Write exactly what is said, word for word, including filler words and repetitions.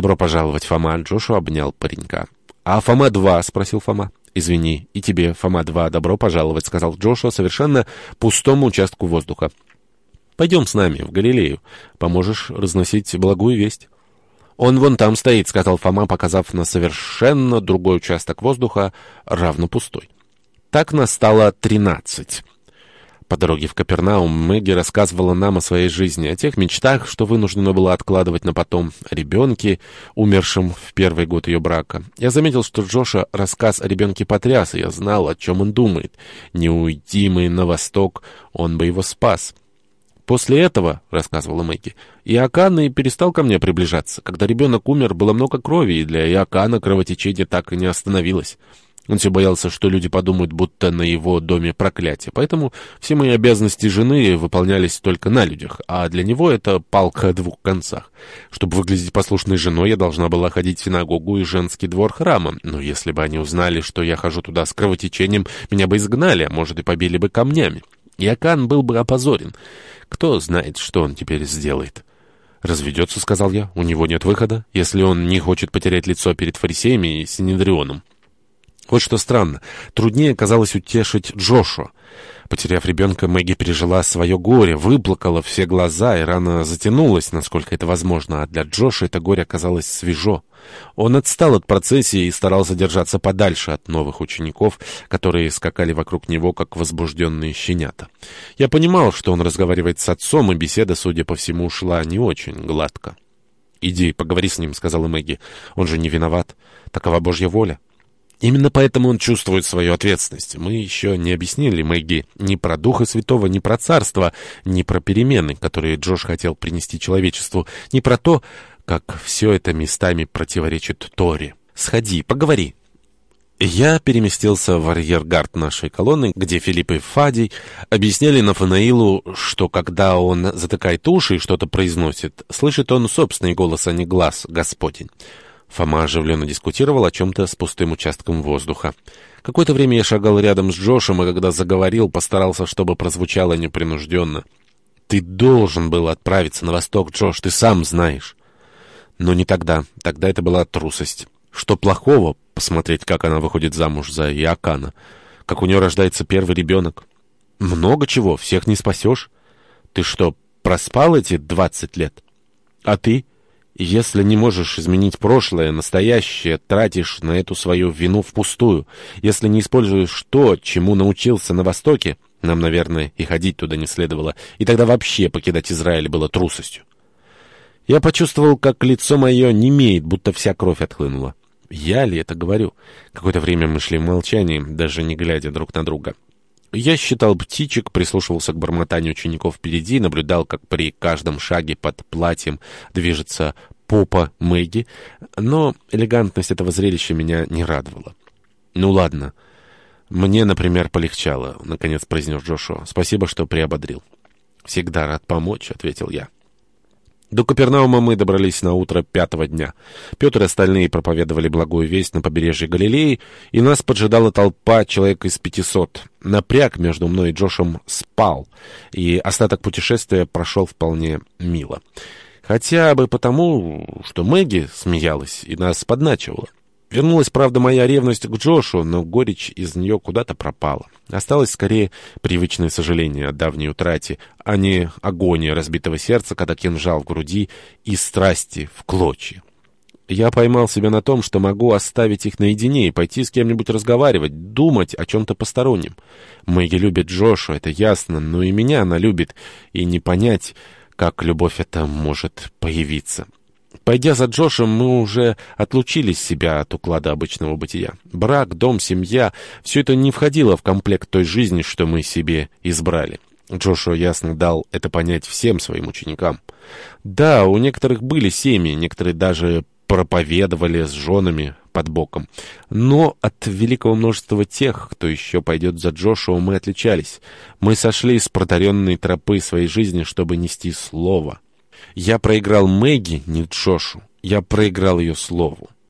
«Добро пожаловать, Фома!» Джошуа обнял паренька. «А Фома-два?» — спросил Фома. «Извини, и тебе, Фома-два, добро пожаловать», — сказал Джошуа совершенно пустому участку воздуха. «Пойдем с нами в Галилею. Поможешь разносить благую весть». «Он вон там стоит», — сказал Фома, показав на совершенно другой участок воздуха, равно пустой. Так настало тринадцать. По дороге в Капернаум Мэгги рассказывала нам о своей жизни, о тех мечтах, что вынуждена была откладывать на потом, о ребенке, умершем в первый год ее брака. Я заметил, что Джоша рассказ о ребенке потряс, и я знал, о чем он думает. Не уйди мы на восток, он бы его спас. «После этого, — рассказывала Мэгги, — Иоакан и перестал ко мне приближаться. Когда ребенок умер, было много крови, и для Иоакана кровотечение так и не остановилось. Он все боялся, что люди подумают, будто на его доме проклятие. Поэтому все мои обязанности жены выполнялись только на людях, а для него это палка о двух концах. Чтобы выглядеть послушной женой, я должна была ходить в синагогу и женский двор храма. Но если бы они узнали, что я хожу туда с кровотечением, меня бы изгнали, а может и побили бы камнями. Иоакан был бы опозорен. Кто знает, что он теперь сделает». «Разведется, — сказал я, — у него нет выхода, если он не хочет потерять лицо перед фарисеями и Синедрионом». Вот что странно. Труднее казалось утешить Джошуа. Потеряв ребенка, Мэгги пережила свое горе, выплакала все глаза, и рана затянулась, насколько это возможно, а для Джоша это горе оказалось свежо. Он отстал от процессии и старался держаться подальше от новых учеников, которые скакали вокруг него, как возбужденные щенята. Я понимал, что он разговаривает с отцом, и беседа, судя по всему, шла не очень гладко. «Иди, поговори с ним, — сказала Мэгги. — Он же не виноват. Такова Божья воля». Именно поэтому он чувствует свою ответственность. Мы еще не объяснили Мэгги ни про Духа Святого, ни про Царство, ни про перемены, которые Джош хотел принести человечеству, ни про то, как все это местами противоречит Торе. «Сходи, поговори». Я переместился в арьергард нашей колонны, где Филипп и Фадий объясняли Нафанаилу, что когда он затыкает уши и что-то произносит, слышит он собственный голос, а не глаз Господень. Фома оживленно дискутировал о чем-то с пустым участком воздуха. Какое-то время я шагал рядом с Джошем, и когда заговорил, постарался, чтобы прозвучало непринужденно. «Ты должен был отправиться на восток, Джош, ты сам знаешь». Но не тогда. Тогда это была трусость. Что плохого посмотреть, как она выходит замуж за Иоакана? Как у нее рождается первый ребенок? Много чего, всех не спасешь. Ты что, проспал эти двадцать лет? А ты? Если не можешь изменить прошлое, настоящее тратишь на эту свою вину впустую. Если не используешь то, чему научился на Востоке, нам, наверное, и ходить туда не следовало, и тогда вообще покидать Израиль было трусостью. Я почувствовал, как лицо мое немеет, будто вся кровь отхлынула. Я ли это говорю? Какое-то время мы шли в молчании, даже не глядя друг на друга. Я считал птичек, прислушивался к бормотанию учеников впереди, наблюдал, как при каждом шаге под платьем движется попа Мэгги, но элегантность этого зрелища меня не радовала. «Ну ладно, мне, например, полегчало», — наконец произнес Джошуа. «Спасибо, что приободрил». «Всегда рад помочь», — ответил я. До Капернаума мы добрались на утро пятого дня. Петр и остальные проповедовали благую весть на побережье Галилеи, и нас поджидала толпа человек из пятисот. Напряг между мной и Джошем спал, и остаток путешествия прошел вполне мило. Хотя бы потому, что Мэгги смеялась и нас подначивала. Вернулась, правда, моя ревность к Джошу, но горечь из нее куда-то пропала. Осталось скорее привычное сожаление о давней утрате, а не агония разбитого сердца, когда кинжал в груди и страсти в клочья. Я поймал себя на том, что могу оставить их наедине и пойти с кем-нибудь разговаривать, думать о чем-то постороннем. Мэгги любит Джошу, это ясно, но и меня она любит, и не понять, как любовь эта может появиться. Пойдя за Джошем, мы уже отлучили себя от уклада обычного бытия. Брак, дом, семья — все это не входило в комплект той жизни, что мы себе избрали. Джошуа ясно дал это понять всем своим ученикам. Да, у некоторых были семьи, некоторые даже проповедовали с женами под боком. Но от великого множества тех, кто еще пойдет за Джошуа, мы отличались. Мы сошли с протаренной тропы своей жизни, чтобы нести слово. Я проиграл Мэгги, не Джошу. Я проиграл ее слову.